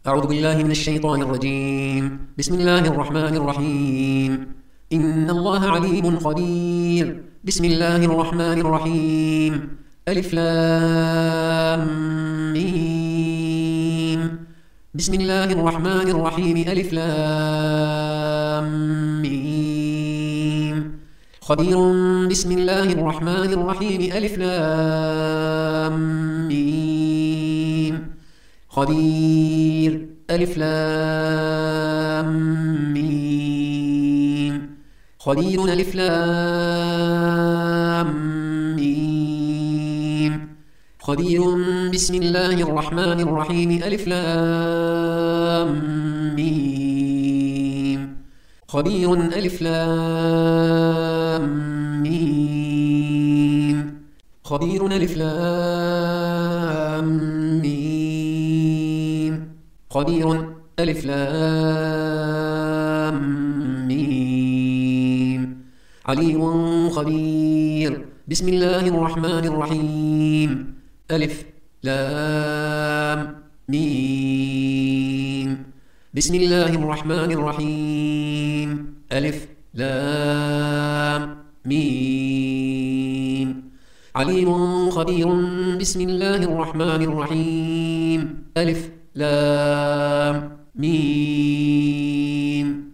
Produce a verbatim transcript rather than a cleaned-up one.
أعوذ بالله من الشيطان الرجيم. بسم الله الرحمن الرحيم. إن الله عليم خبير. بسم الله الرحمن الرحيم. ألف لام ميم. بسم الله الرحمن الرحيم. ألف لام ميم. خبير. بسم الله الرحمن الرحيم. ألف لام ميم. خبير. ألف لام ميم. خبير. ألف لام ميم. خبير. بسم الله الرحمن الرحيم. ألف لام ميم. خبير. ألف لام ميم. خبير. ألف لام ميم. خبير. ألف لام ميم. عليم خبير. بسم الله الرحمن الرحيم. ألف لام ميم. بسم الله الرحمن الرحيم. ألف لام ميم. عليم خبير. بسم الله الرحمن الرحيم. ألف لام ميم.